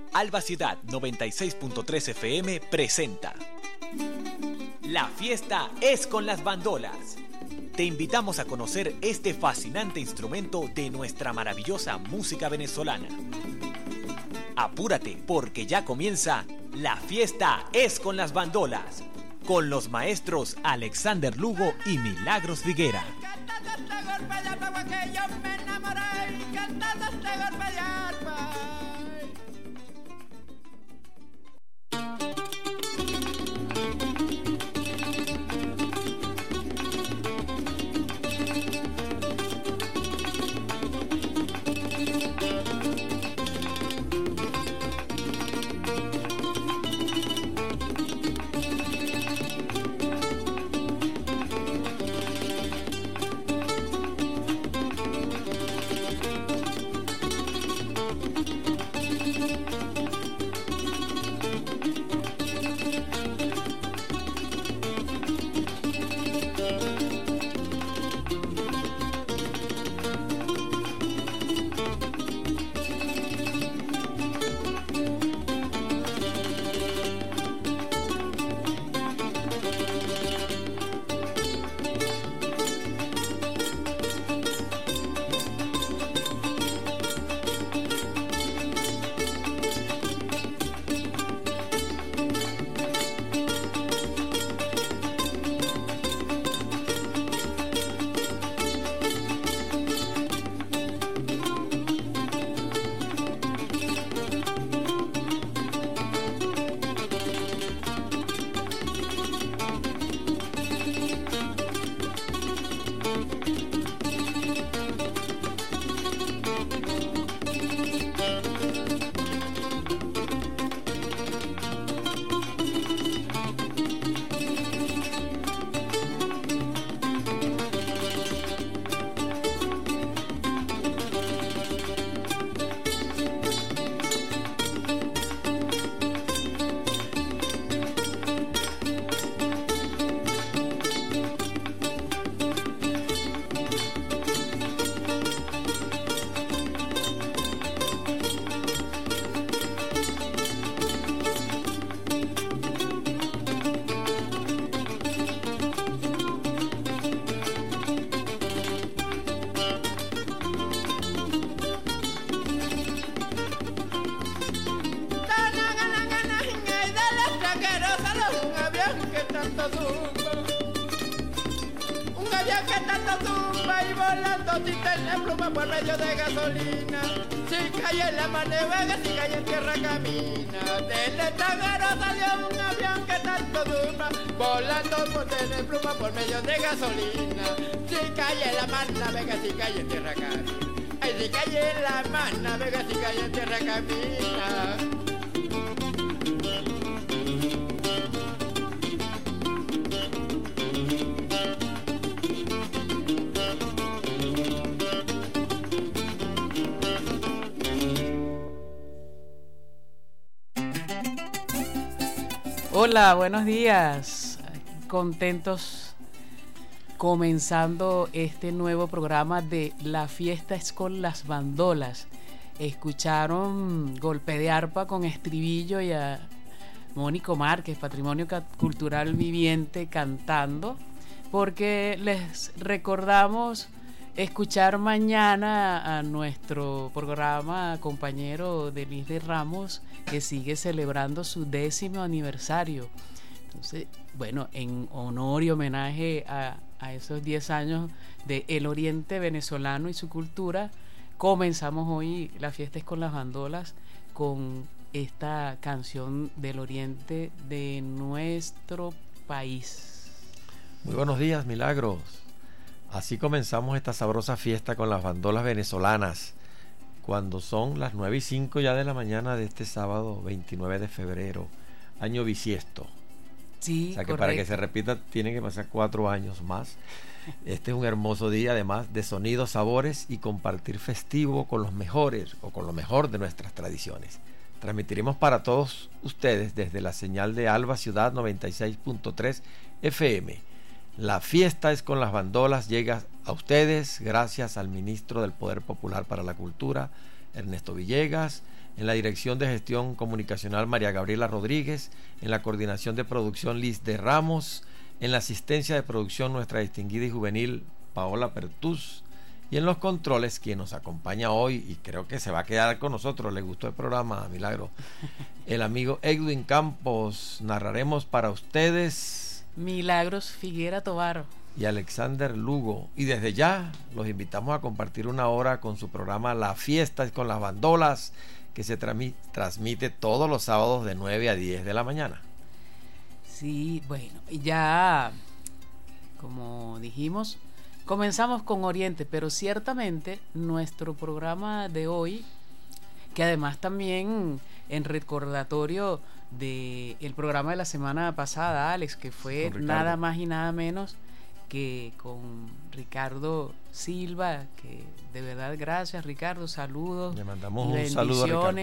Alba Ciudad 96.3 FM presenta La fiesta es con las bandolas. Te invitamos a conocer este fascinante instrumento de nuestra maravillosa música venezolana. Apúrate porque ya comienza La fiesta es con las bandolas, con los maestros Alexander Lugo y Milagros Figuera. Por medio de gasolina, si cae en la mar navega, si cae en tierra camina. Del extranjero salió un avión que tanto dura, volando por tener pluma por medio de gasolina. Si cae en la mar navega, si cae en tierra camina. Ay, si cae en la mar navega, si cae en tierra camina. Hola, buenos días. Contentos comenzando este nuevo programa de La fiesta es con las bandolas. Escucharon Golpe de Arpa con estribillo y a Mónico Márquez, Patrimonio Cultural Viviente, cantando, porque les recordamos escuchar mañana a nuestro programa compañero Denis de Ramos, que sigue celebrando su 10º aniversario. Entonces, bueno, en honor y homenaje a esos 10 años de El Oriente venezolano y su cultura, comenzamos hoy La fiesta es con las bandolas con esta canción del Oriente de nuestro país. Muy buenos días, Milagros. Así comenzamos esta sabrosa fiesta con las bandolas venezolanas, cuando son las 9:05 ya de la mañana de este sábado 29 de febrero, año bisiesto. Sí, o sea que correcto. Para que se repita tienen que pasar 4 años más. Este es un hermoso día, además de sonidos, sabores y compartir festivo con los mejores o con lo mejor de nuestras tradiciones. Transmitiremos para todos ustedes desde la señal de Alba Ciudad 96.3 FM. La fiesta es con las bandolas, llega a ustedes gracias al ministro del Poder Popular para la Cultura, Ernesto Villegas, en la dirección de gestión comunicacional María Gabriela Rodríguez, en la coordinación de producción Liz de Ramos, en la asistencia de producción nuestra distinguida y juvenil Paola Pertús, y en los controles quien nos acompaña hoy y creo que se va a quedar con nosotros, le gustó el programa, Milagro, el amigo Edwin Campos. Narraremos para ustedes Milagros Figuera Tovar y Alexander Lugo, y desde ya los invitamos a compartir una hora con su programa La Fiesta con las Bandolas, que se transmite todos los sábados de 9 a 10 de la mañana. Sí, bueno, ya como dijimos, comenzamos con Oriente, pero ciertamente nuestro programa de hoy, que además también en recordatorio del programa de la semana pasada, Alex, que fue nada más y nada menos que con Ricardo Silva, que de verdad gracias Ricardo, saludos. Le mandamos un saludo a Ricardo.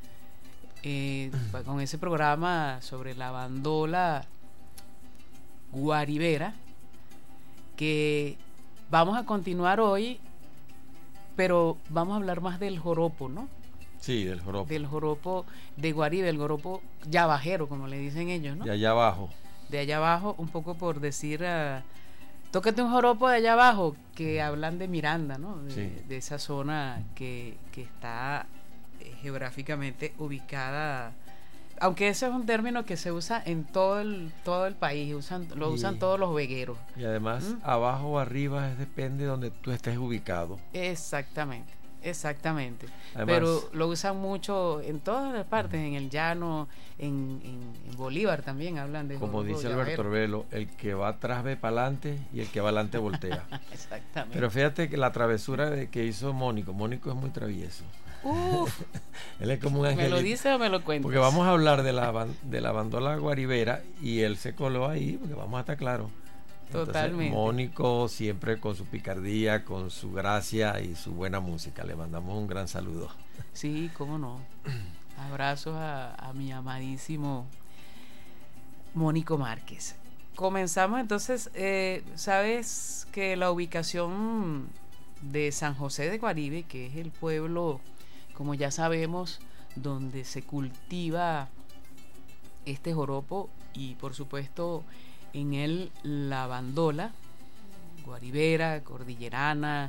Con ese programa sobre la bandola guaribera, que vamos a continuar hoy, pero vamos a hablar más del joropo, ¿no? Sí, del joropo. Del joropo de Guaribe, el joropo yabajero, como le dicen ellos, ¿no? De allá abajo. De allá abajo, un poco por decir, tócate un joropo de allá abajo, que hablan de Miranda, ¿no? De esa zona que está geográficamente ubicada, aunque ese es un término que se usa en todo el país, lo usan todos los vegueros. Y además, abajo o arriba depende de donde tú estés ubicado. Exactamente. Además, pero lo usan mucho en todas las partes, en el llano, en Bolívar también hablan de como dice Alberto Arbelo, el que va atrás ve para adelante y el que va adelante voltea. Exactamente. Pero fíjate que la travesura que hizo Mónico es muy travieso. Él es como un angelito. ¿Me lo dice o me lo cuentas? Porque vamos a hablar de la bandola guaribera y él se coló ahí, porque vamos a estar claros. Totalmente. Entonces, Mónico siempre con su picardía, con su gracia y su buena música. Le mandamos un gran saludo. Sí, cómo no. Abrazos a mi amadísimo Mónico Márquez. Comenzamos entonces. Sabes que la ubicación de San José de Guaribe, que es el pueblo, como ya sabemos, donde se cultiva este joropo y por supuesto en él la bandola guaribera, cordillerana,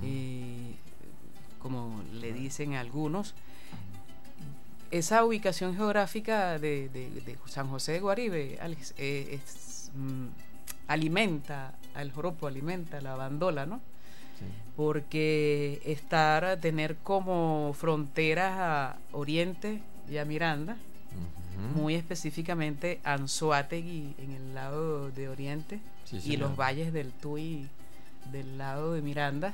como le dicen algunos. Esa ubicación geográfica de San José de Guaribe, Alex, alimenta al joropo, alimenta la bandola, ¿no? Sí. Porque tener como fronteras a Oriente y a Miranda, muy específicamente Anzoátegui en el lado de Oriente, y los valles del Tuy del lado de Miranda,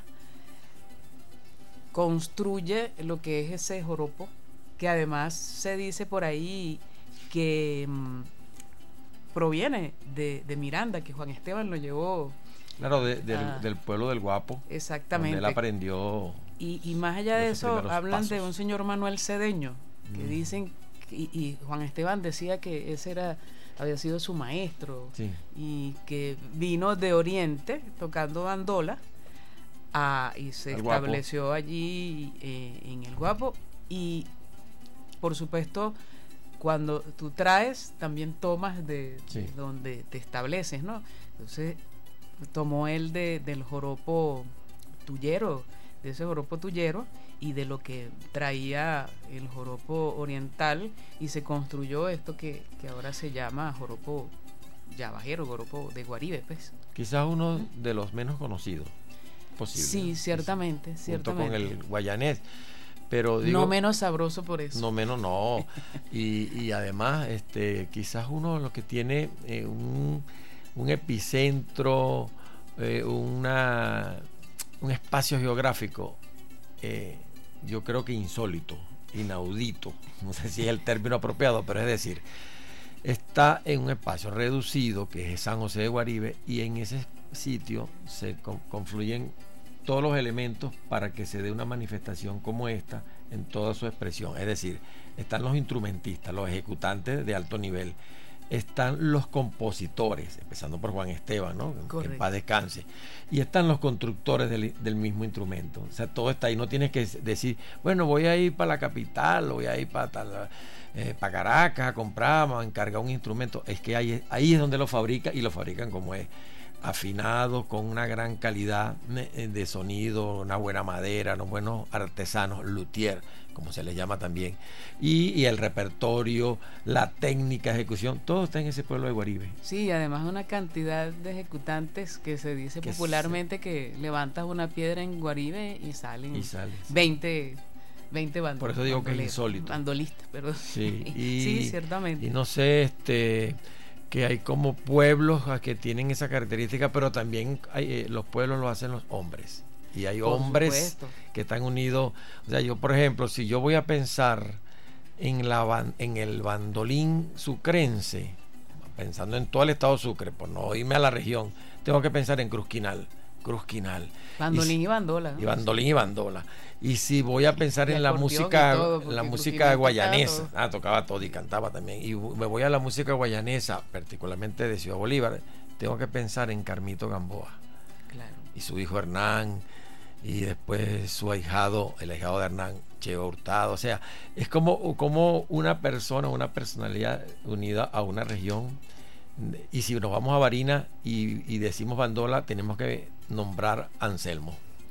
construye lo que es ese joropo, que además se dice por ahí que proviene de Miranda, que Juan Esteban lo llevó. Claro, del pueblo del Guapo. Exactamente. Donde él aprendió. Y más allá de eso, hablan pasos de un señor Manuel Cedeño, que dicen, y Juan Esteban decía que ese había sido su maestro, sí, y que vino de Oriente tocando bandola y se estableció Guapo allí en el Guapo. Y por supuesto, cuando tú traes, también tomas de donde te estableces, ¿no? Entonces tomó él del joropo tuyero, de ese joropo tuyero, y de lo que traía el joropo oriental, y se construyó esto que ahora se llama joropo yabajero, joropo de Guaribe, pues. Quizás uno de los menos conocidos posible. Sí, ciertamente, junto con el guayanés. Pero digo, no menos sabroso por eso. No menos, no. y además, quizás uno de los que tiene un epicentro, un espacio geográfico, yo creo que insólito, inaudito, no sé si es el término apropiado, pero es decir, está en un espacio reducido que es San José de Guaribe, y en ese sitio se confluyen todos los elementos para que se dé una manifestación como esta en toda su expresión. Es decir, están los instrumentistas, los ejecutantes de alto nivel, están los compositores, empezando por Juan Esteban, ¿no? Que en paz descanse, y están los constructores del mismo instrumento. O sea, todo está ahí. No tienes que decir, bueno, voy a ir para la capital, voy a ir para Caracas a comprar, a encargar un instrumento. Es que ahí es donde lo fabrica, y lo fabrican como es, afinado, con una gran calidad de sonido, una buena madera, unos buenos artesanos, luthier, como se les llama también, y el repertorio, la técnica de ejecución, todo está en ese pueblo de Guaribe. Sí, además una cantidad de ejecutantes que se dice que popularmente que levantas una piedra en Guaribe y salen 20 bandos. Por eso digo que es insólito. Bandolistas, perdón. Sí, sí, ciertamente. Y no sé, que hay como pueblos que tienen esa característica, pero también los pueblos lo hacen los hombres. Y hay hombres que están unidos. O sea, yo, por ejemplo, si yo voy a pensar en el bandolín sucrense, pensando en todo el estado de Sucre, por no irme a la región, tengo que pensar en Cruzquinal. Bandolín y bandola, ¿no? Y bandolín y bandola. Y si voy a pensar en la música guayanesa, tocaba todo y cantaba también. Y me voy a la música guayanesa, particularmente de Ciudad Bolívar, tengo que pensar en Carmito Gamboa. Claro. Y su hijo Hernán, y después su ahijado, el ahijado de Hernán, Cheo Hurtado. O sea, es como una persona, una personalidad unida a una región. Y si nos vamos a Barinas y decimos bandola, tenemos que nombrar Anselmo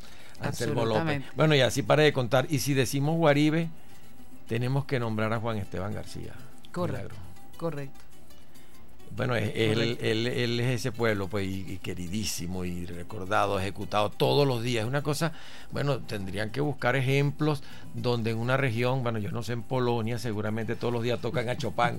López. Bueno, y así para de contar. Y si decimos Guaribe, tenemos que nombrar a Juan Esteban García. Correcto. Bueno, él es ese pueblo, pues, y queridísimo y recordado, ejecutado todos los días. Es una cosa, bueno, tendrían que buscar ejemplos donde en una región, bueno, yo no sé, en Polonia seguramente todos los días tocan a Chopin,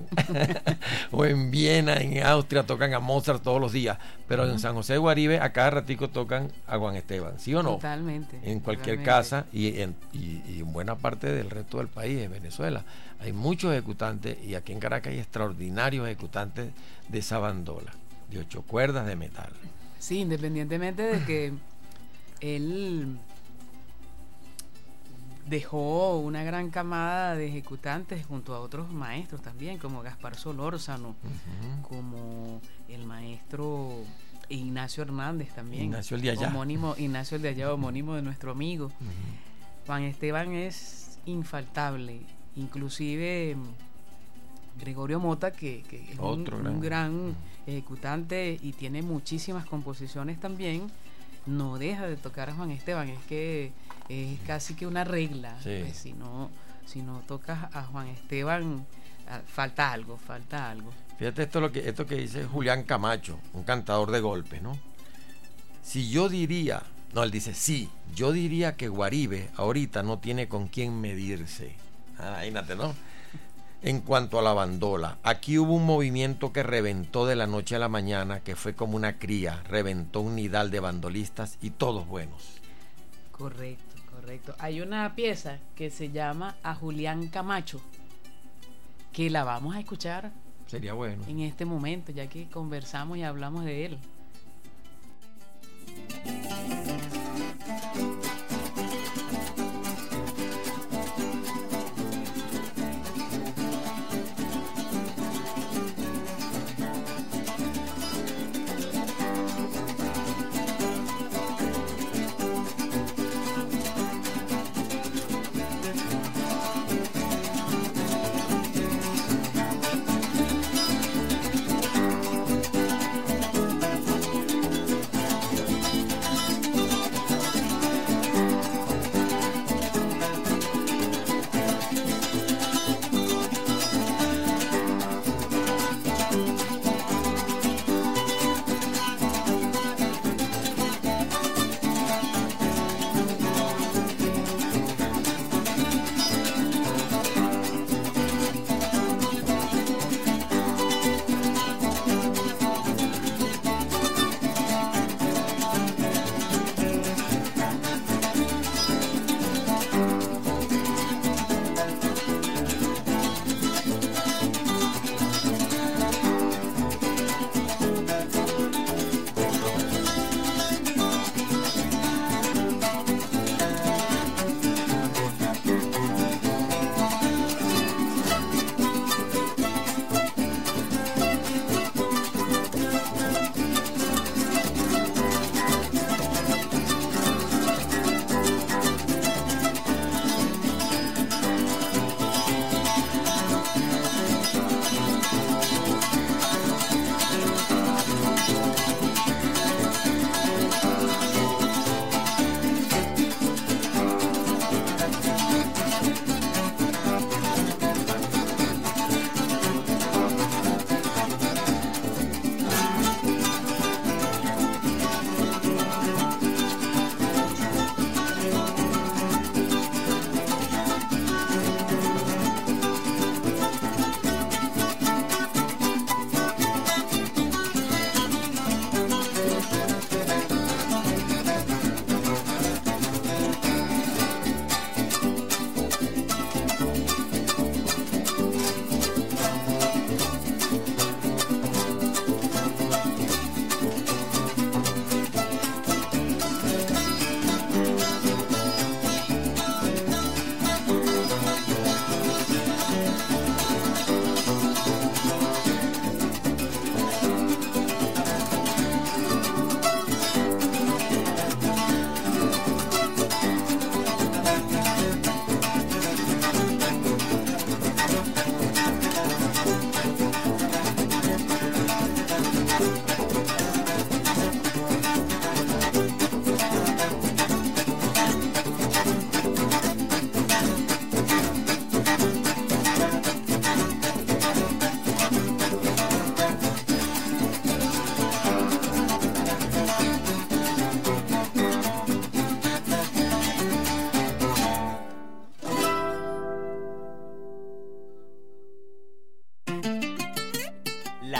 o en Viena, en Austria tocan a Mozart todos los días, pero en San José de Guaribe a cada ratico tocan a Juan Esteban, ¿sí o no? Totalmente. En cualquier casa y en buena parte del resto del país, en Venezuela, hay muchos ejecutantes, y aquí en Caracas hay extraordinarios ejecutantes de esa bandola, de 8 cuerdas de metal. Sí, independientemente de que él dejó una gran camada de ejecutantes junto a otros maestros también, como Gaspar Solórzano, como el maestro Ignacio Hernández también. Ignacio el de allá. Ignacio el de allá, homónimo de nuestro amigo. Juan Esteban es infaltable. Inclusive Gregorio Mota, que es un gran ejecutante y tiene muchísimas composiciones también, no deja de tocar a Juan Esteban. Es que es casi que una regla. Sí. Pues, si no tocas a Juan Esteban, falta algo. Fíjate esto que dice Julián Camacho, un cantador de golpes, ¿no? Él dice, yo diría que Guaribe ahorita no tiene con quién medirse. Imagínate, ¿no? En cuanto a la bandola, aquí hubo un movimiento que reventó de la noche a la mañana, que fue como una cría, reventó un nidal de bandolistas y todos buenos. Correcto. Hay una pieza que se llama A Julián Camacho, que la vamos a escuchar. Sería bueno. En este momento, ya que conversamos y hablamos de él.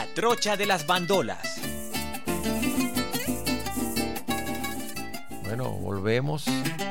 trocha de las bandolas. Bueno, volvemos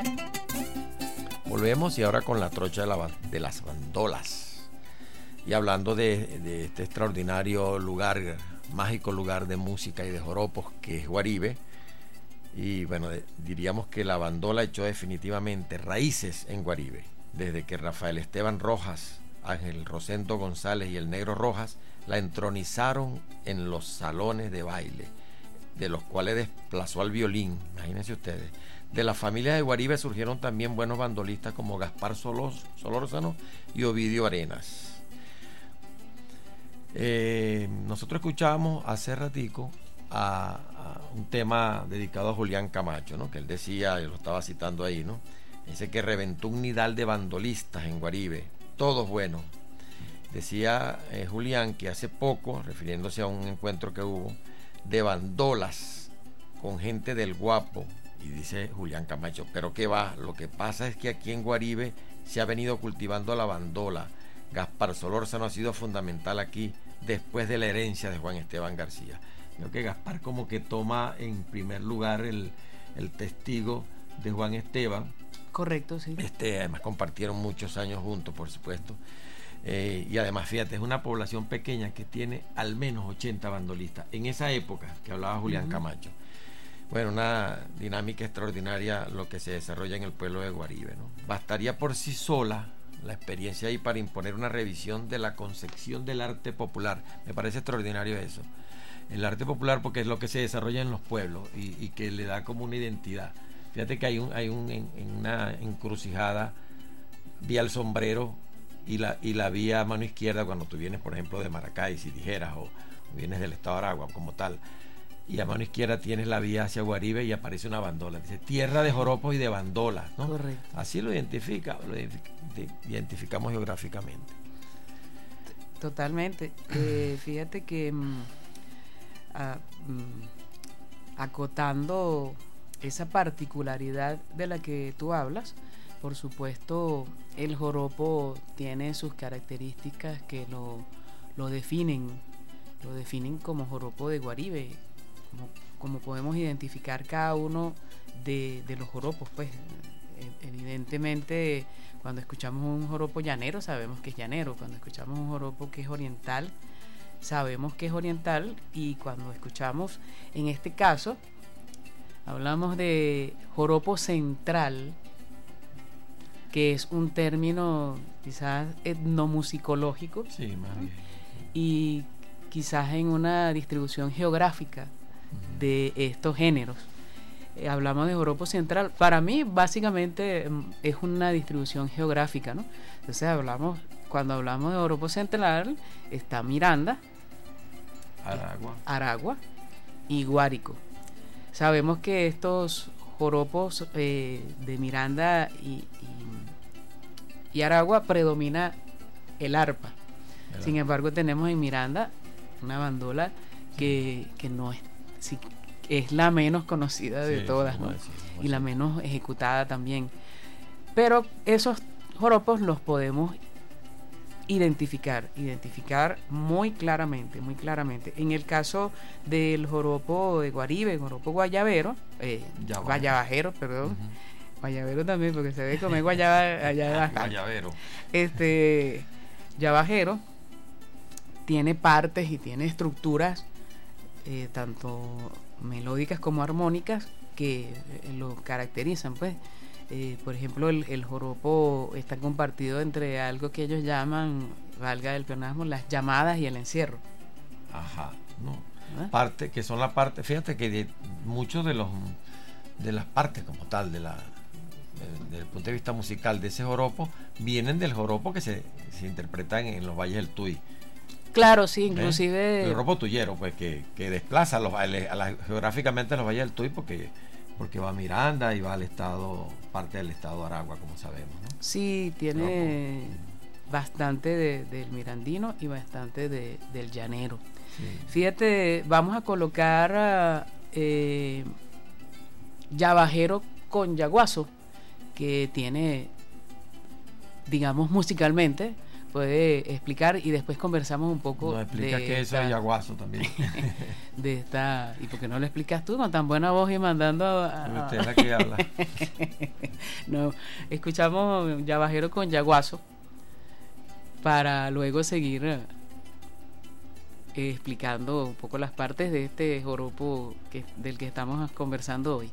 y ahora con la trocha de las bandolas. Y hablando de este extraordinario lugar, mágico lugar de música y de joropos que es Guaribe. Y bueno, diríamos que la bandola echó definitivamente raíces en Guaribe, desde que Rafael Esteban Rojas, Ángel Rosendo González y el Negro Rojas la entronizaron en los salones de baile, de los cuales desplazó al violín, imagínense ustedes. De las familias de Guaribe surgieron también buenos bandolistas como Gaspar Solórzano y Ovidio Arenas. Nosotros escuchábamos hace ratico a un tema dedicado a Julián Camacho, ¿no? Que él decía, lo estaba citando ahí, ¿no? Dice que reventó un nidal de bandolistas en Guaribe, todos buenos. Decía Julián que hace poco, refiriéndose a un encuentro que hubo de bandolas con gente del Guapo, y dice Julián Camacho, pero qué va, lo que pasa es que aquí en Guaribe se ha venido cultivando la bandola. Gaspar Solórzano ha sido fundamental aquí después de la herencia de Juan Esteban García. Creo que Gaspar como que toma en primer lugar el testigo de Juan Esteban. Correcto, sí. Además compartieron muchos años juntos, por supuesto. Y además, fíjate, es una población pequeña que tiene al menos 80 bandolistas. En esa época que hablaba Julián Camacho. Bueno, una dinámica extraordinaria lo que se desarrolla en el pueblo de Guaribe, ¿no? Bastaría por sí sola la experiencia ahí para imponer una revisión de la concepción del arte popular. Me parece extraordinario eso. El arte popular, porque es lo que se desarrolla en los pueblos y que le da como una identidad. Fíjate que hay una encrucijada, vía El Sombrero y la vía mano izquierda cuando tú vienes, por ejemplo, de Maracay, si dijeras, o vienes del estado de Aragua como tal. Y a mano izquierda tienes la vía hacia Guaribe y aparece una bandola. Dice tierra de joropos y de bandolas, ¿no? Correcto. Así lo identificamos geográficamente. Totalmente. Fíjate que acotando esa particularidad de la que tú hablas, por supuesto, el joropo tiene sus características que lo definen como joropo de Guaribe. Como podemos identificar cada uno de los joropos, pues evidentemente cuando escuchamos un joropo llanero sabemos que es llanero, cuando escuchamos un joropo que es oriental sabemos que es oriental, y cuando escuchamos, en este caso hablamos de joropo central, que es un término quizás etnomusicológico, sí, más bien, y quizás en una distribución geográfica de estos géneros. Hablamos de joropo central. Para mí, básicamente, es una distribución geográfica, ¿no? Entonces, cuando hablamos de joropo central, está Miranda, Aragua y Guárico. Sabemos que estos joropos de Miranda y Aragua predomina el arpa. Sin embargo, tenemos en Miranda una bandola que no es, sí, es la menos conocida de todas, ¿no? Y la menos ejecutada también. Pero esos joropos los podemos identificar muy claramente. En el caso del joropo de Guaribe, el joropo guayabero, guayabajero, perdón. Guayabero también, porque se ve como es guayabero. Yabajero tiene partes y tiene estructuras tanto melódicas como armónicas que lo caracterizan, pues. Por ejemplo, el joropo está compartido entre algo que ellos llaman, valga el pleonasmo, las llamadas y el encierro. Ajá, no. Parte, que son la parte, fíjate que muchos de las partes como tal desde el punto de vista musical de ese joropo vienen del joropo que se interpreta en los valles del Tuy. Claro, sí, inclusive el joropo tuyero, pues que desplaza geográficamente a los valles del Tuy porque va a Miranda y va al estado, parte del estado de Aragua, como sabemos, ¿no? Sí, tiene bastante del mirandino y bastante del llanero. Sí. Fíjate, vamos a colocar yabajero con yaguazo, que tiene, digamos, musicalmente, puede explicar y después conversamos un poco. Nos explica que eso es yaguazo también. De esta, ¿y por qué no lo explicas tú con tan buena voz y mandando Usted es la que habla. No, escuchamos Yabajero con Yaguazo para luego seguir explicando un poco las partes de este joropo del que estamos conversando hoy.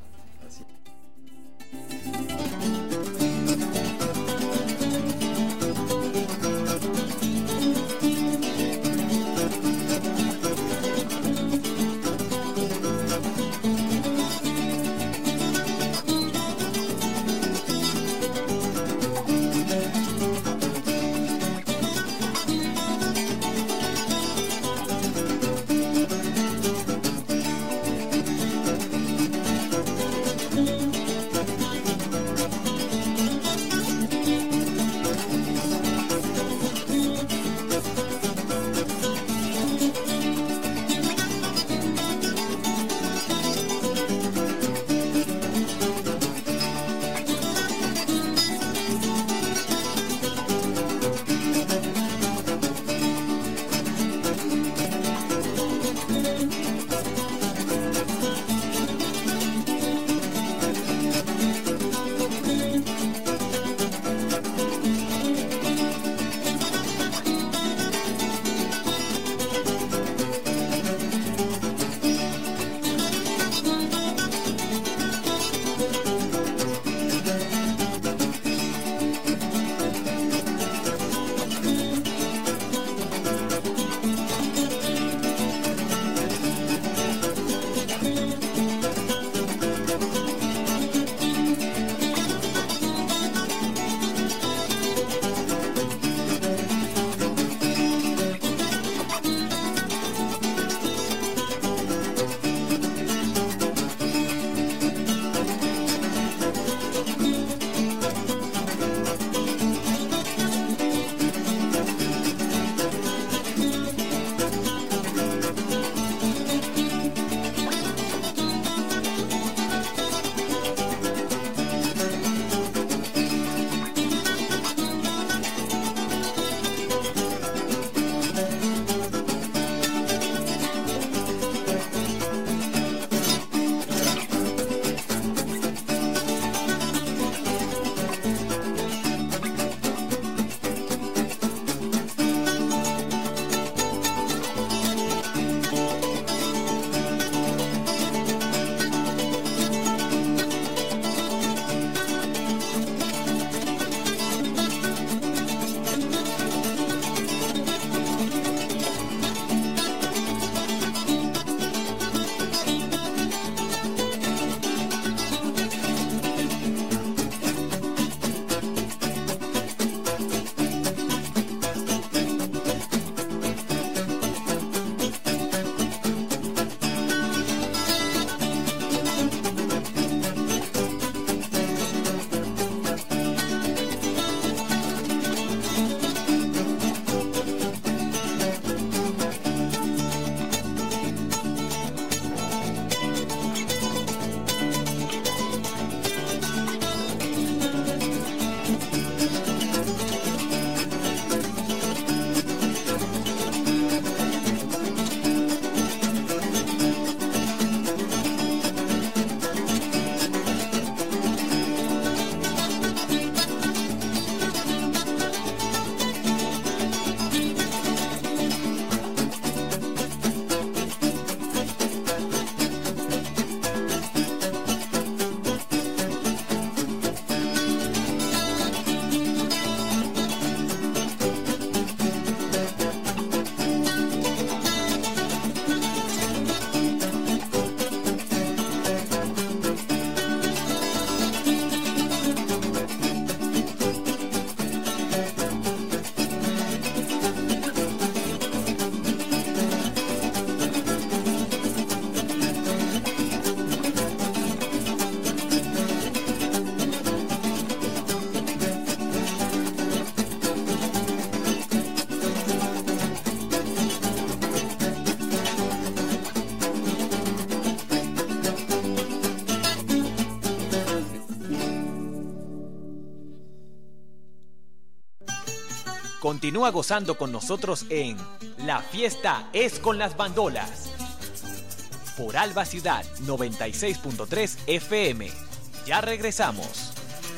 Continúa gozando con nosotros en La Fiesta es con las Bandolas. Por Alba Ciudad 96.3 FM. Ya regresamos.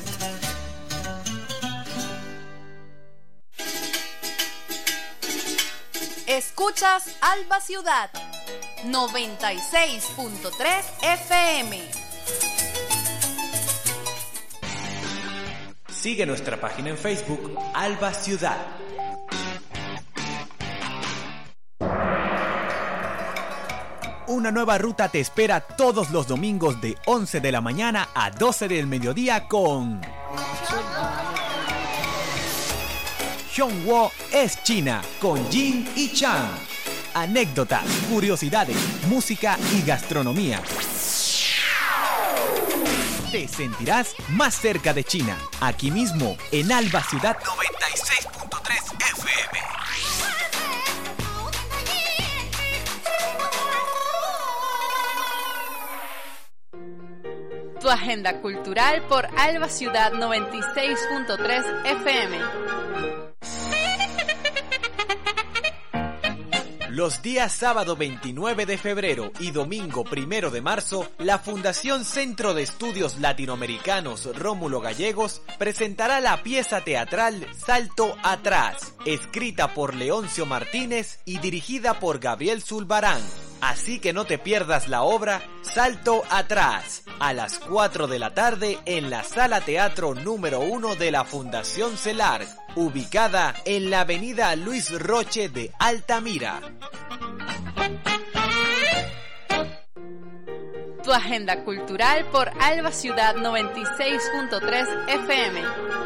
Escuchas Alba Ciudad 96.3 FM. Sigue nuestra página en Facebook, Alba Ciudad. Una nueva ruta te espera todos los domingos de 11 de la mañana a 12 del mediodía con Xiongwo es China con Jin y Chan. Anécdotas, curiosidades, música y gastronomía. Te sentirás más cerca de China, aquí mismo en Alba Ciudad 96.3 FM. Tu agenda cultural por Alba Ciudad 96.3 FM. Los días sábado 29 de febrero y domingo 1 de marzo, la Fundación Centro de Estudios Latinoamericanos Rómulo Gallegos presentará la pieza teatral Salto Atrás, escrita por Leoncio Martínez y dirigida por Gabriel Zulbarán. Así que no te pierdas la obra Salto Atrás, a las 4 de la tarde en la Sala Teatro número 1 de la Fundación CELARC, ubicada en la avenida Luis Roche de Altamira. Tu agenda cultural por Alba Ciudad 96.3 FM.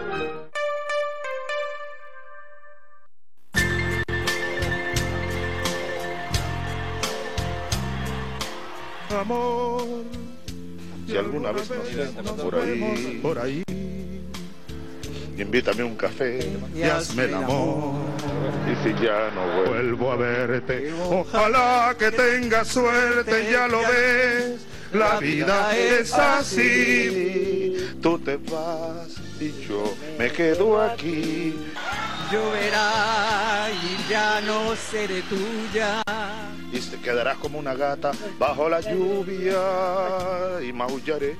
Amor, si alguna vez nos vemos por ahí, invítame un café y hazme el amor. Y si ya no vuelvo a verte, ojalá que tengas suerte, ya lo ves, la vida es así. Tú te vas y yo me quedo aquí. Lloverá y ya no seré tuya. Y te quedarás como una gata bajo la lluvia y maullaré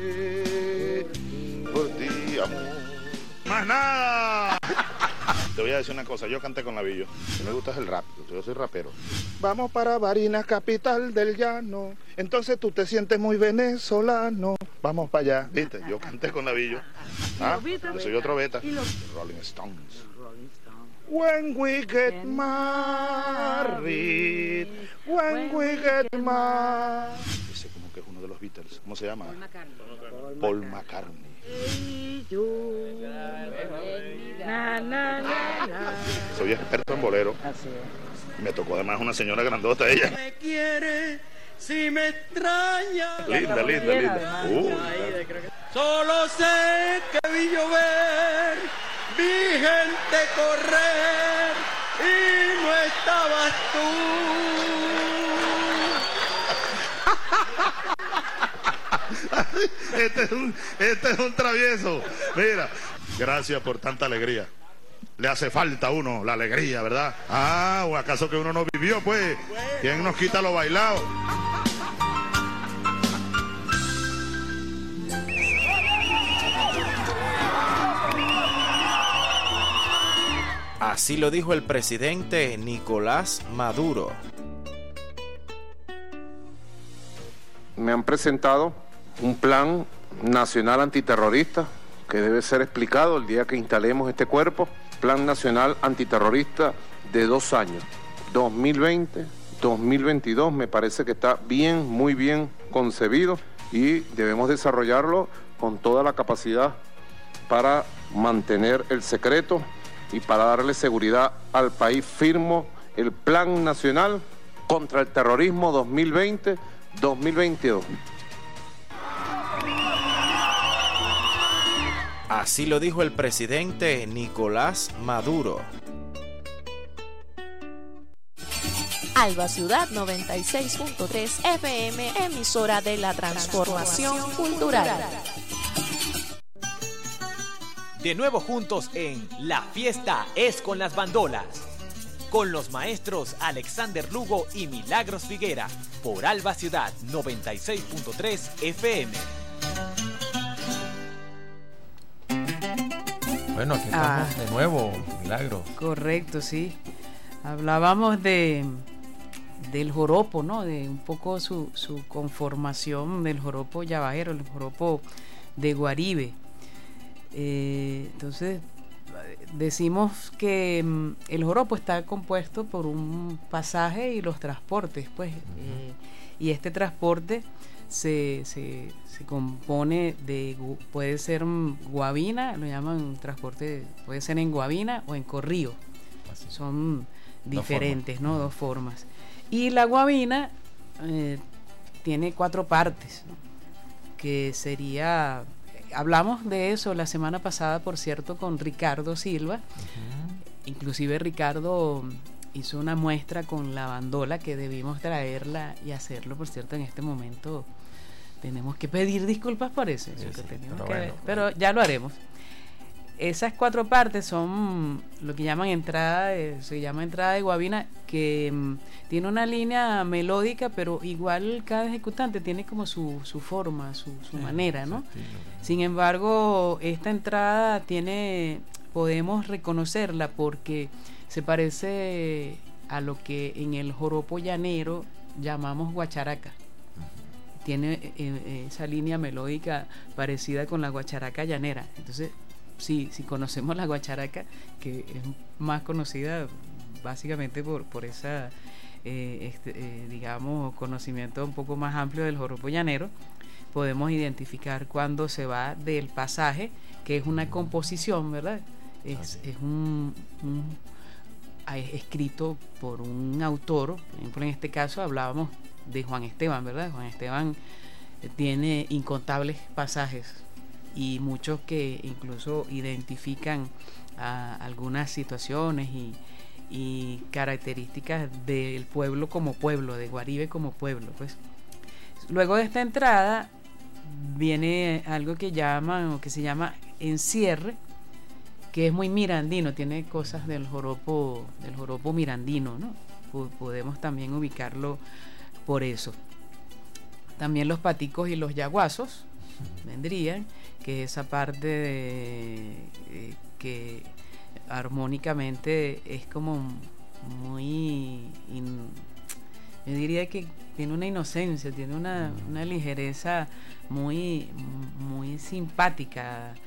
por ti, amor. ¡Más nada! Te voy a decir una cosa, yo canté con Lavillo. Me gusta el rap, yo soy rapero. Vamos para Barinas, capital del llano. Entonces tú te sientes muy venezolano. Vamos para allá, ¿viste? Yo canté con Lavillo. ¿Ah? Yo soy otro beta. Rolling Stones. When we get married, when we get married. Ese como que es uno de los Beatles. ¿Cómo se llama? Paul McCartney. Soy experto en bolero. Me tocó además una señora grandota, ella. Me quiere, si me extraña. Linda, linda, linda. Solo sé que vi llover, vi gente correr y no estabas tú. Este es un travieso. Mira, gracias por tanta alegría. Le hace falta a uno la alegría, ¿verdad? Ah, ¿o acaso que uno no vivió, pues? ¿Quién nos quita lo bailado? Así lo dijo el presidente Nicolás Maduro. Me han presentado un plan nacional antiterrorista que debe ser explicado el día que instalemos este cuerpo. Plan nacional antiterrorista de 2 años, 2020, 2022, me parece que está bien, muy bien concebido y debemos desarrollarlo con toda la capacidad para mantener el secreto y para darle seguridad al país. Firmo el Plan Nacional contra el Terrorismo 2020-2022. Así lo dijo el presidente Nicolás Maduro. Alba Ciudad 96.3 FM, emisora de la transformación cultural. De nuevo juntos en La Fiesta es con las Bandolas, con los maestros Alexander Lugo y Milagros Figuera, por Alba Ciudad 96.3 FM. Bueno, aquí estamos de nuevo, Milagros. Correcto, sí. Hablábamos del joropo, ¿no? De un poco su conformación del joropo yabajero, el joropo de Guaribe. Entonces, decimos que el joropo está compuesto por un pasaje y los transportes, pues, y este transporte se compone de, puede ser guabina, lo llaman transporte, puede ser en guabina o en corrío. Son diferentes, ¿no? Dos formas. Y la guabina tiene 4 partes, ¿no? Que sería, hablamos de eso la semana pasada, por cierto, con Ricardo Silva. Inclusive Ricardo hizo una muestra con la bandola que debimos traerla y hacerlo, por cierto, en este momento tenemos que pedir disculpas por eso, pero ya lo haremos. Esas 4 partes son lo que llaman entrada, se llama entrada de guabina, que tiene una línea melódica, pero igual cada ejecutante tiene como su forma, su manera, ¿no? Sin embargo, esta entrada podemos reconocerla porque se parece a lo que en el joropo llanero llamamos guacharaca. Tiene esa línea melódica parecida con la guacharaca llanera. Entonces, si conocemos la guacharaca, que es más conocida básicamente por esa digamos, conocimiento un poco más amplio del joropo llanero, podemos identificar cuando se va del pasaje, que es una composición, ¿verdad? Es escrito por un autor. Por ejemplo, en este caso hablábamos de Juan Esteban, ¿verdad? Juan Esteban tiene incontables pasajes y muchos que incluso identifican algunas situaciones y características del pueblo como pueblo, de Guaribe como pueblo, pues. Luego de esta entrada viene algo que se llama encierre, que es muy mirandino, tiene cosas del joropo mirandino, ¿no? Podemos también ubicarlo por eso. También los paticos y los yaguazos vendrían, que es esa parte que armónicamente es como muy, yo diría que tiene una inocencia, tiene una ligereza muy simpática,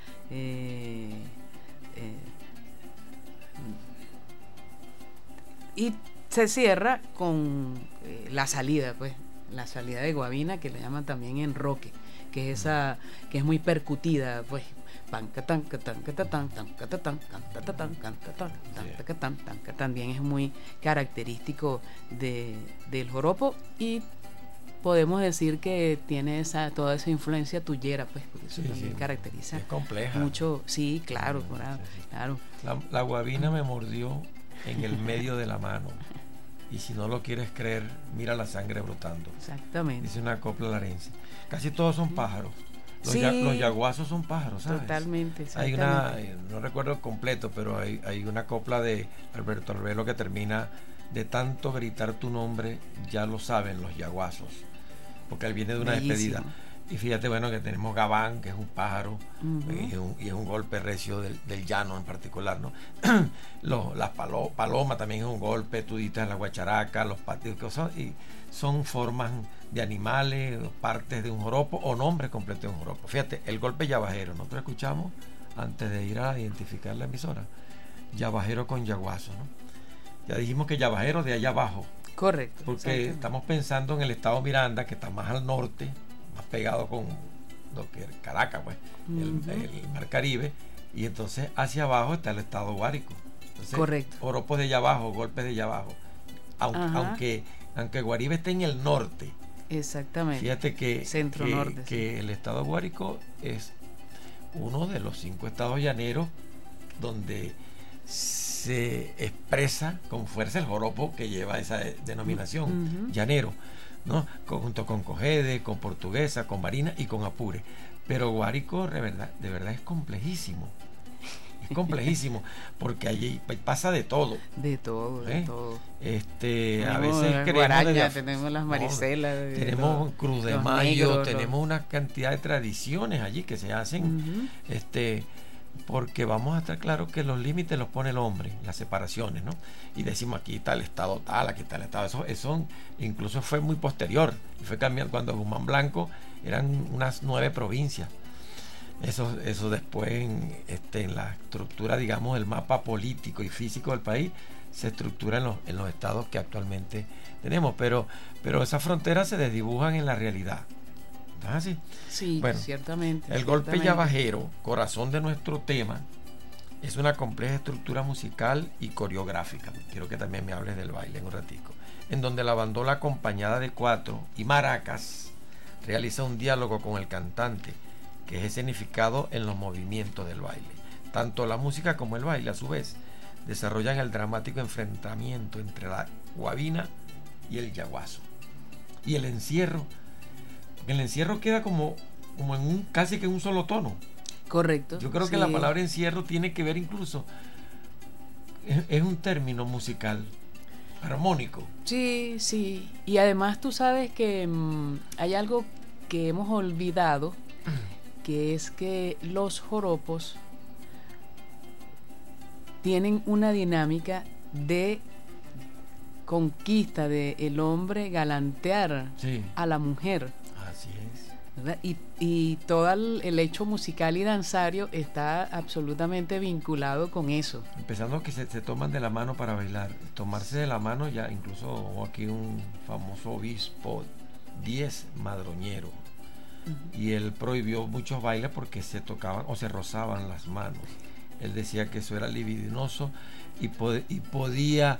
y se cierra con la salida, pues, la salida de guabina, que le llaman también enroque, que es esa que es muy percutida, pues, también es muy característico del joropo, y podemos decir que tiene toda esa influencia tuyera, pues, porque eso también caracteriza. Es compleja. Mucho, sí, claro, claro. La guabina me mordió en el medio de la mano. Y si no lo quieres creer, mira la sangre brotando. Exactamente. Dice una copla larense. Casi todos son pájaros. Los yaguazos son pájaros, ¿sabes? Totalmente. Hay una, no recuerdo completo, pero hay una copla de Alberto Arbelo que termina: de tanto gritar tu nombre, ya lo saben los yaguazos. Porque él viene de una despedida. Y fíjate, bueno, que tenemos gabán, que es un pájaro, y es un golpe recio del llano en particular, ¿no? Las paloma también es un golpe, tuditas, la guacharaca, los patios, y son formas de animales, partes de un joropo o nombres completos de un joropo. Fíjate, el golpe yabajero, nosotros escuchamos antes de ir a identificar la emisora, yabajero con yaguazo, ¿no? Ya dijimos que yabajero de allá abajo. Correcto. Porque estamos pensando en el estado Miranda, que está más al norte, más pegado con lo que es Caracas, pues, el Mar Caribe, y entonces hacia abajo está el estado Guárico. Entonces, correcto. Joropos de allá abajo, golpes de allá abajo. Aunque Guaribe esté en el norte. Exactamente. Fíjate que, centro-norte, que el estado Guárico es uno de los 5 estados llaneros donde se expresa con fuerza el joropo que lleva esa denominación, llanero, ¿no? Junto con Cogede, con Portuguesa, con Marina y con Apure. Pero Guárico de verdad es complejísimo. Es complejísimo, porque allí pasa de todo. De todo, de todo. A veces guaraña, tenemos las maricelas, tenemos Cruz de Mayo, tenemos una cantidad de tradiciones allí que se hacen, porque vamos a estar claros que los límites los pone el hombre, las separaciones, ¿no? Y decimos aquí está el estado tal, aquí está el estado, eso incluso fue muy posterior, y fue cambiando cuando Guzmán Blanco eran unas 9 provincias. Eso después en la estructura, digamos, el mapa político y físico del país se estructura en los estados que actualmente tenemos, pero esas fronteras se desdibujan en la realidad. ¿No es así? Sí, bueno, ciertamente. El golpe yabajero, corazón de nuestro tema, es una compleja estructura musical y coreográfica. Quiero que también me hables del baile en un ratico, en donde la bandola acompañada de 4 y maracas realiza un diálogo con el cantante, que es escenificado en los movimientos del baile. Tanto la música como el baile, a su vez, desarrollan el dramático enfrentamiento entre la guabina y el yaguazo. Y el encierro queda como en casi que en un solo tono. Correcto. Yo creo que la palabra encierro tiene que ver incluso, es un término musical armónico. Sí, sí. Y además tú sabes que hay algo que hemos olvidado, que es que los joropos tienen una dinámica de conquista, de el hombre galantear a la mujer. Así es. ¿Verdad? Y todo el hecho musical y danzario está absolutamente vinculado con eso. Empezando que se toman de la mano para bailar. Tomarse de la mano, ya incluso aquí un famoso obispo, 10 Madroñero, y él prohibió muchos bailes porque se tocaban o se rozaban las manos. Él decía que eso era libidinoso y podía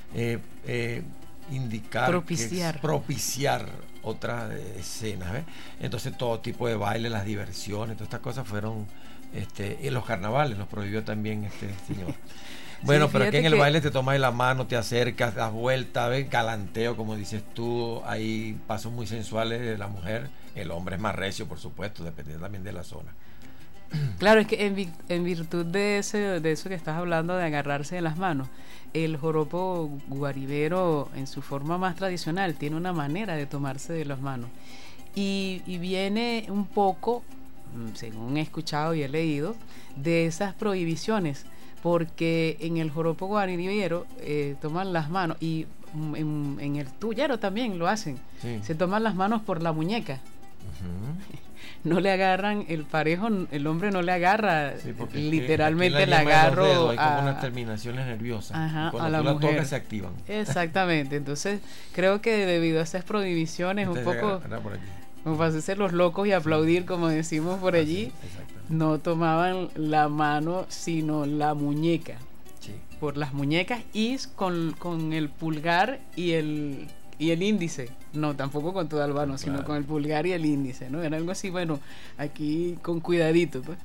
indicar, propiciar otras escenas, ¿ves? Entonces todo tipo de baile, las diversiones, todas estas cosas fueron, en los carnavales los prohibió también este señor. Bueno, sí, pero aquí en el baile te tomas de la mano, te acercas, das vuelta, ¿ves? Galanteo, como dices tú, hay pasos muy sensuales de la mujer. El hombre es más recio, por supuesto, dependiendo también de la zona. Claro, es que en virtud de eso que estás hablando, de agarrarse de las manos, el joropo guaribero en su forma más tradicional tiene una manera de tomarse de las manos y viene un poco, según he escuchado y he leído, de esas prohibiciones, porque en el joropo guaribero toman las manos, y en el tuyero también lo hacen, se toman las manos por la muñeca. No le agarran el parejo, el hombre no le agarra, literalmente le agarro hay como unas terminaciones nerviosas. Ajá, cuando a tú la la tocas se activan. Exactamente. Entonces creo que debido a esas prohibiciones, un poco como para hacerse los locos y aplaudir, como decimos por allí, no tomaban la mano sino la muñeca, por las muñecas, y con el pulgar y el índice. No, tampoco con toda la mano, sino con el pulgar y el índice, ¿no? Era algo así, bueno, aquí con cuidadito, pues.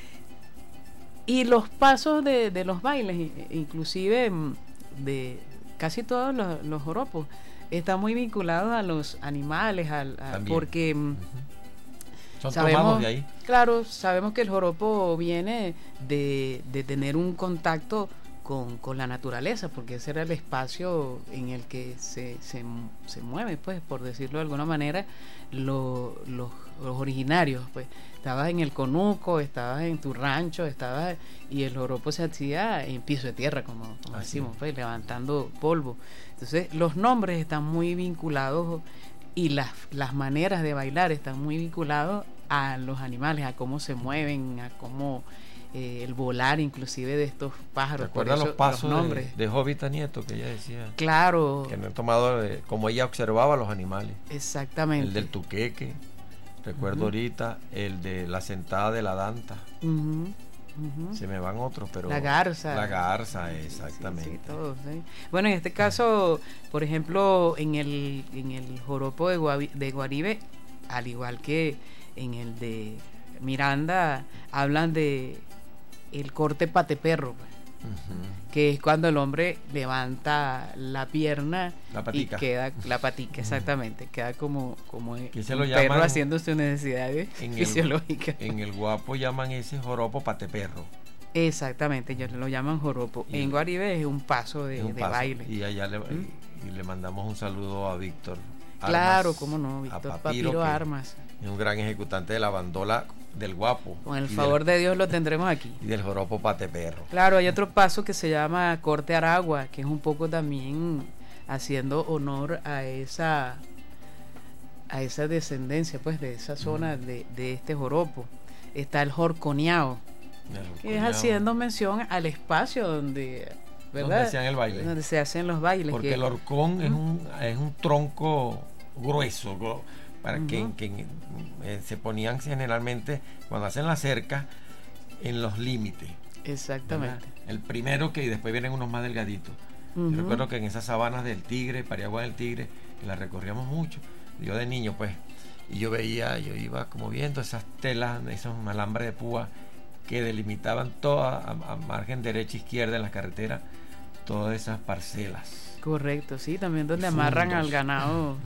Y los pasos de los bailes, inclusive de casi todos los joropos, están muy vinculados a los animales, porque son tomados de ahí. Claro, sabemos que el joropo viene de tener un contacto con la naturaleza, porque ese era el espacio en el que se mueve, pues, por decirlo de alguna manera, los originarios, pues. Estabas en el conuco, estabas en tu rancho, y el joropo se hacía en piso de tierra, como decimos, pues, levantando polvo. Entonces los nombres están muy vinculados, y las maneras de bailar están muy vinculados a los animales, a cómo se mueven, a cómo el volar inclusive de estos pájaros. ¿Te acuerdas los pasos de Jovita Nieto que ella decía? Claro. Que no he tomado como ella observaba los animales. Exactamente. El del tuqueque, recuerdo ahorita, el de la sentada de la danta. Se me van otros, pero la garza. La garza, exactamente. Sí, todos, ¿sí? Bueno, en este caso, por ejemplo, en el joropo de Guaribe, al igual que en el de Miranda, hablan de el corte pateperro, que es cuando el hombre levanta la pierna, la patica. Y queda la patica, exactamente, queda como un perro llaman, haciendo sus necesidades fisiológicas. En el Guapo llaman ese joropo pateperro. Exactamente, ellos lo llaman joropo. En Guaribe es un paso de baile. Y allá le mandamos un saludo a Víctor Armas. Claro, cómo no, Víctor Papiro Armas. Es un gran ejecutante de la bandola del Guapo. Con el favor de Dios lo tendremos aquí. Y del joropo Pateperro. Claro, hay otro paso que se llama Corte Aragua, que es un poco también haciendo honor a esa descendencia, pues, de esa zona de este joropo. Está el jorconeado, que es haciendo mención al espacio donde, ¿verdad? Donde hacían el baile. Donde se hacen los bailes. Porque el horcón es un tronco grueso, para que se ponían generalmente cuando hacen la cerca en los límites. Exactamente. ¿Verdad? El primero y después vienen unos más delgaditos. Yo recuerdo que en esas sabanas del Tigre, Pariagua del Tigre, que las recorríamos mucho, yo de niño pues, y yo iba como viendo esas telas, esos alambres de púa que delimitaban toda a margen derecha e izquierda en la carretera, todas esas parcelas. Correcto, sí, también donde amarran al ganado,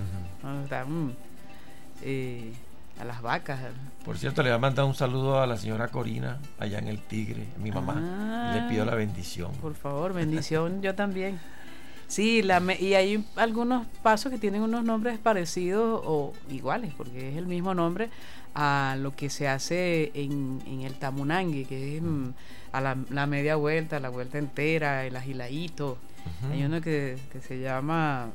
a las vacas. Por cierto, le voy a mandar un saludo a la señora Corina allá en el Tigre, mi mamá. Le pido la bendición. Por favor, bendición. Yo también. Sí, y hay algunos pasos que tienen unos nombres parecidos o iguales, porque es el mismo nombre a lo que se hace en el tamunangue, que es a la media vuelta, la vuelta entera, el agiladito. Hay uno que se llama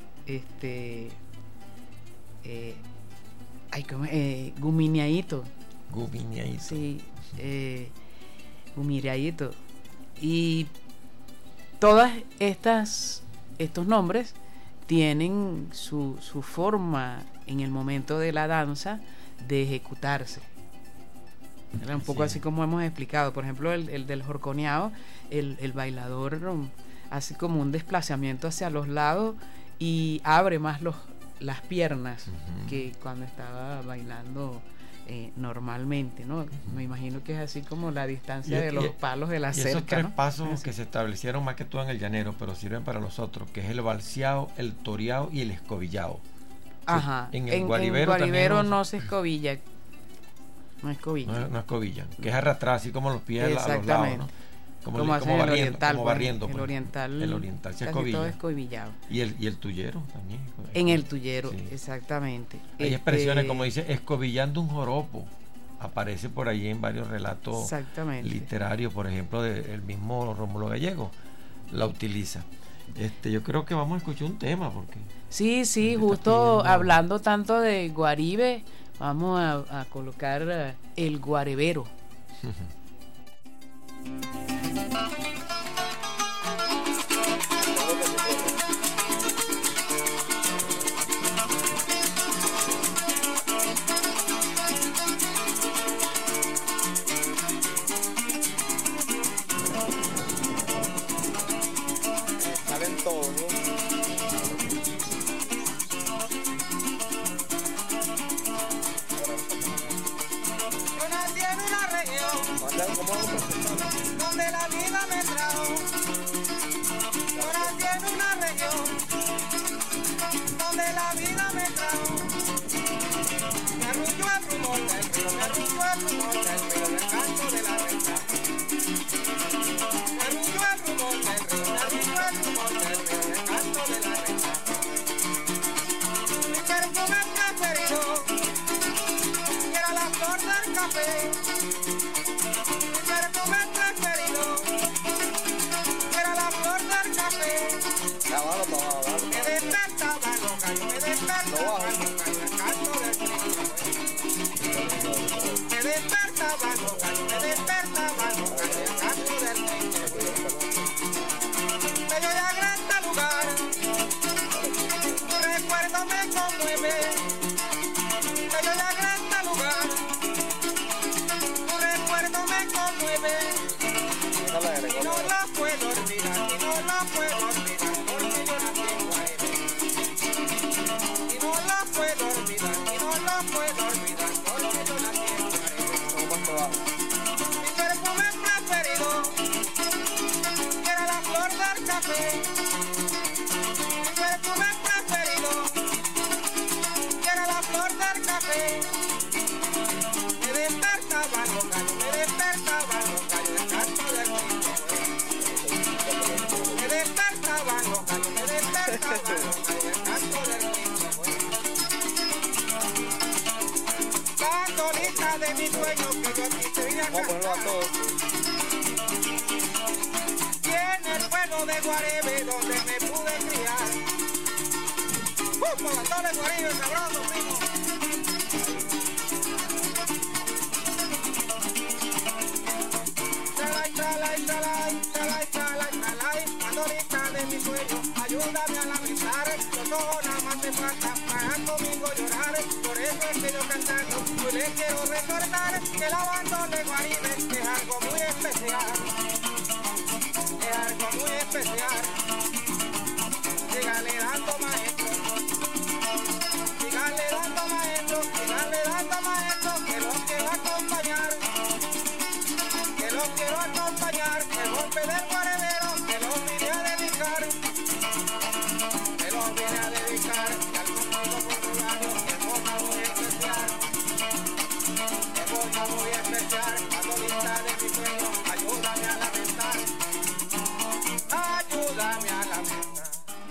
guminiaíto. Guminiaíto. Sí, guminiaíto. Y todas estos nombres tienen su forma en el momento de la danza de ejecutarse. Era un poco así como hemos explicado. Por ejemplo, el del jorconeado, el bailador hace como un desplazamiento hacia los lados y abre más las piernas que cuando estaba bailando normalmente, ¿no? Me imagino que es así como la distancia de los palos de la cerca. Esos tres pasos así que se establecieron más que todo en el llanero, pero sirven para los otros, que es el balseado, el toreado y el escobillado. Ajá. En Guaribero no se escobilla. No escobilla. No escobilla, que es arrastrar así como los pies a los lados, ¿no? Como barriendo. El oriental se casi todo escobillado. Y el tuyero también. En el tuyero, sí. Exactamente. Hay expresiones como dice, escobillando un joropo. Aparece por ahí en varios relatos literarios, por ejemplo, del mismo Rómulo Gallego. La utiliza. Yo creo que vamos a escuchar un tema porque... Sí, justo hablando tanto de Guaribe, vamos a colocar el guarebero. Saben todo. Yo nací en una región donde la vida me trajo. Yo nací en una región donde la vida me trajo. Me arrulló el rumor del río, me arrulló el rumor del río, el canto de la reina. Me arrulló el rumor del río, me arrulló el rumor del río, el canto de la reina. Mi perfume preferido era la flor del café. Mi perfume preferido era la flor del café. Me despertaba loca, me despertaba loca, el canto del río. Me despertaba loca, me despertaba loca, el canto del río. Bello y agreste lugar, tu recuerdo me conmueve. Bello y agreste lugar, tu recuerdo me conmueve. Y no lo puedo olvidar, y no lo puedo olvidar, porque yo nací en Guaire. Y no lo puedo olvidar, y no lo puedo olvidar, porque yo nací en Guaire. Vamos a ponerlo a todos. Tiene el pueblo de Guaribe donde me pude criar. Poblador de Guaribe, sabroso, primo. Mandolita de mi sueño, ayúdame a lamentar. Los ojos nada más te faltan para conmigo llorar. Por eso es que yo cantando, hoy les quiero recordar que la bandolera de Guaribe es algo muy especial. Es algo muy especial. Sígale dando maestro. Sígale dando maestro. Sígale dando maestro. Que los quiero acompañar. Que los quiero acompañar. El golpe del guarebero que los vine a dedicar. Que los vine a dedicar. Y al conmigo portugario que cosa muy especial. Que cosa muy especial. Mandolita de mi sueño, ayúdame a lamentar. Ayúdame a lamentar.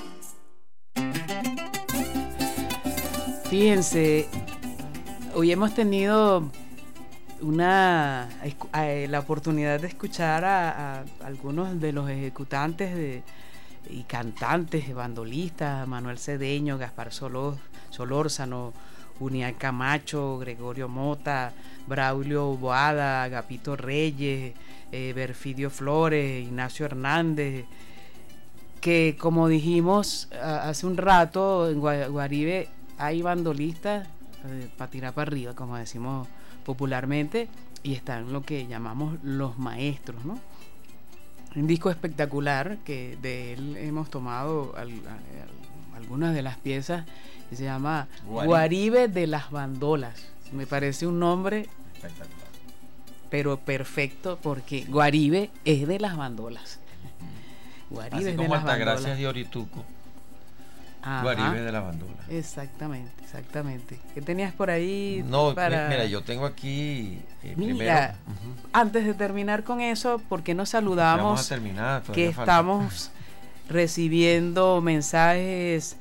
Fíjense, hoy hemos tenido la oportunidad de escuchar a algunos de los ejecutantes y cantantes, bandolistas, Manuel Cedeño, Gaspar Solórzano, Unián Camacho, Gregorio Mota, Braulio Boada, Agapito Reyes, Berfidio Flores, Ignacio Hernández, que como dijimos hace un rato, en Guaribe hay bandolistas para tirar para arriba, como decimos popularmente, y están lo que llamamos los maestros, ¿no? Un disco espectacular que de él hemos tomado algunas de las piezas, que se llama Guaribe de las Bandolas. Me parece un nombre espectacular, pero perfecto, porque Guaribe es de las bandolas. Guaribe así es como de las bandolas. Altagracias de Orituco. Ajá. Guaribe de la bandola. Exactamente. ¿Qué tenías por ahí? No, mira, yo tengo aquí mira, antes de terminar con eso, ¿por qué nos saludamos? Vamos a terminar, que estamos recibiendo mensajes.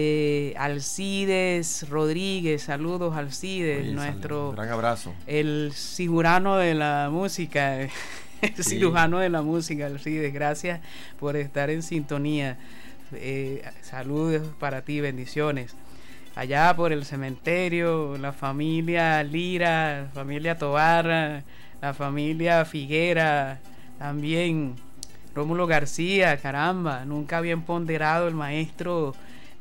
Alcides Rodríguez, saludos Alcides. Oye, nuestro un gran abrazo. El cirujano de la música, el cirujano de la música, Alcides, gracias por estar en sintonía. Saludos para ti, bendiciones. Allá por el cementerio, la familia Lira, la familia Tobarra, la familia Figuera, también Rómulo García, caramba, nunca bien ponderado el maestro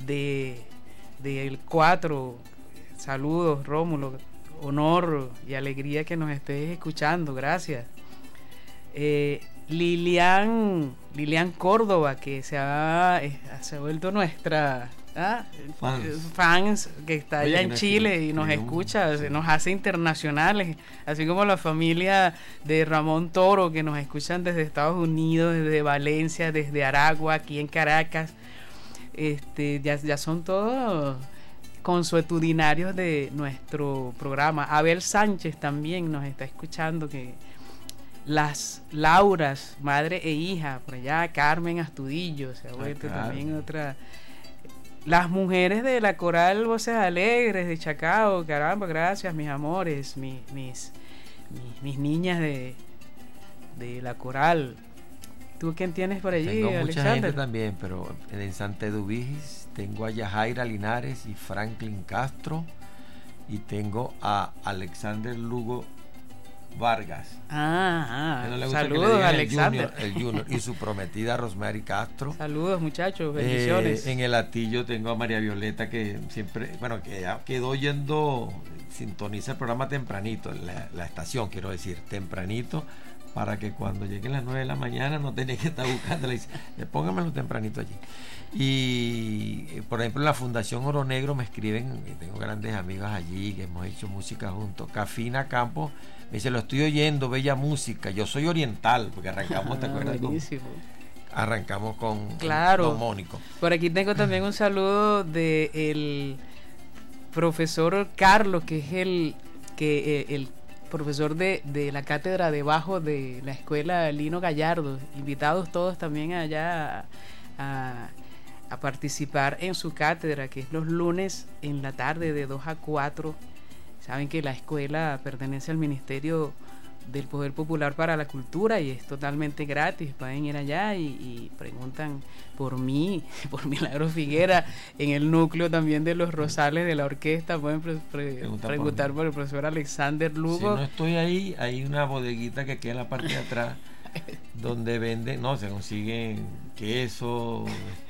del 4. Saludos, Rómulo, honor y alegría que nos estés escuchando, gracias. Lilian Córdoba, que se ha vuelto nuestra fans, que está allá en Chile y nos escucha, nos hace internacionales, así como la familia de Ramón Toro, que nos escuchan desde Estados Unidos, desde Valencia, desde Aragua, aquí en Caracas. Ya son todos consuetudinarios de nuestro programa. Abel Sánchez también nos está escuchando, que las Lauras, madre e hija, por allá, Carmen Astudillo, se ha vuelto también otra. Las mujeres de la coral Voces Alegres de Chacao, caramba, gracias, mis amores, mis niñas de la coral. ¿Tú quién tienes por allí, Tengo mucha Alexander? gente también, pero en Santa Eduvigis tengo a Yajaira Linares y Franklin Castro, y tengo a Alexander Lugo Vargas. Saludos, Alexander. El junior y su prometida Rosemary Castro. Saludos, muchachos, bendiciones. En el Atillo tengo a María Violeta, que siempre, que ya quedó yendo, sintoniza el programa tempranito, la estación, quiero decir, tempranito, para que cuando lleguen las 9 de la mañana no tenés que estar buscándola. Póngamelo tempranito allí. Y por ejemplo en la Fundación Oro Negro me escriben, tengo grandes amigas allí que hemos hecho música juntos. Cafina Campos me dice: lo estoy oyendo, bella música. Yo soy oriental, porque arrancamos, ¿te acuerdas? Arrancamos con Don Mónico. Por aquí tengo también un saludo de el profesor Carlos, que es el profesor de la cátedra debajo de la escuela Lino Gallardo. Invitados todos también allá a participar en su cátedra, que es los lunes en la tarde de 2 a 4. Saben que la escuela pertenece al Ministerio del Poder Popular para la Cultura, y es totalmente gratis. Pueden ir allá y preguntan por mí, por Milagros Figuera, en el núcleo también de los Rosales de la orquesta. Pueden preguntar por el profesor Alexander Lugo. Si no estoy ahí, hay una bodeguita que queda en la parte de atrás donde venden, se consiguen queso,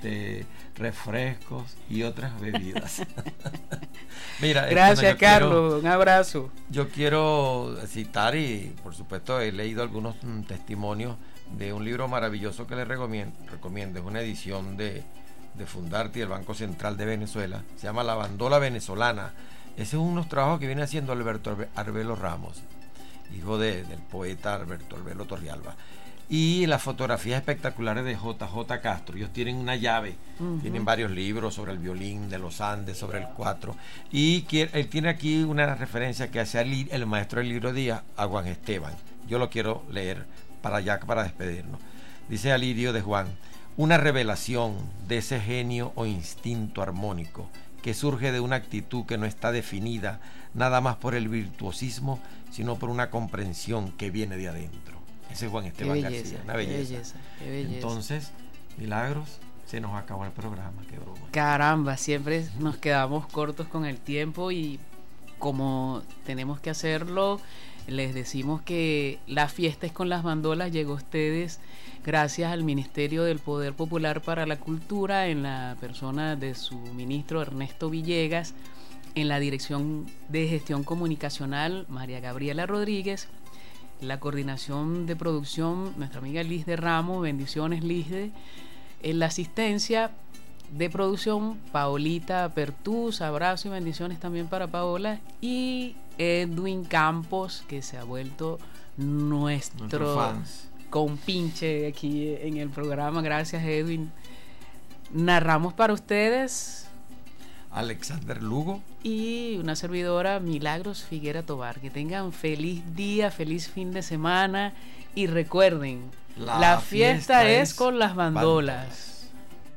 refrescos y otras bebidas. Mira, gracias, Carlos, un abrazo. Yo quiero citar, y por supuesto he leído algunos testimonios de un libro maravilloso que les recomiendo. Es una edición de Fundarte y el Banco Central de Venezuela. Se llama La Bandola Venezolana. Ese es unos trabajos que viene haciendo Alberto Arbelo Ramos, hijo del poeta Alberto Arbelo Torrialba. Y las fotografías espectaculares de JJ Castro. Ellos tienen una llave, tienen varios libros sobre el violín de los Andes, sobre el cuatro. Y él tiene aquí una referencia que hace el maestro del libro Díaz a Juan Esteban. Yo lo quiero leer para despedirnos. Dice Alirio de Juan: una revelación de ese genio o instinto armónico que surge de una actitud que no está definida nada más por el virtuosismo, sino por una comprensión que viene de adentro. Ese es Juan Esteban García, una belleza. Qué belleza. Entonces, Milagros, se nos acabó el programa, qué broma. Caramba, siempre nos quedamos cortos con el tiempo, y como tenemos que hacerlo, les decimos que La Fiesta es con las Bandolas llegó a ustedes gracias al Ministerio del Poder Popular para la Cultura, en la persona de su ministro Ernesto Villegas, en la Dirección de Gestión Comunicacional María Gabriela Rodríguez, la coordinación de producción nuestra amiga Liz de Ramos, bendiciones Liz, en la asistencia de producción Paolita Pertús, abrazo y bendiciones también para Paola, y Edwin Campos, que se ha vuelto nuestro compinche aquí en el programa. Gracias, Edwin. Narramos para ustedes Alexander Lugo y una servidora, Milagros Figuera Tobar. Que tengan feliz día, feliz fin de semana, y recuerden, la fiesta es con las bandolas.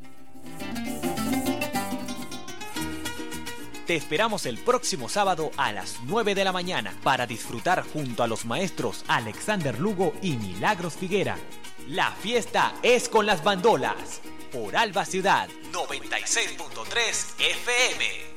Te esperamos el próximo sábado a las 9 de la mañana para disfrutar junto a los maestros Alexander Lugo y Milagros Figuera. La fiesta es con las bandolas, por Alba Ciudad 96.3 FM.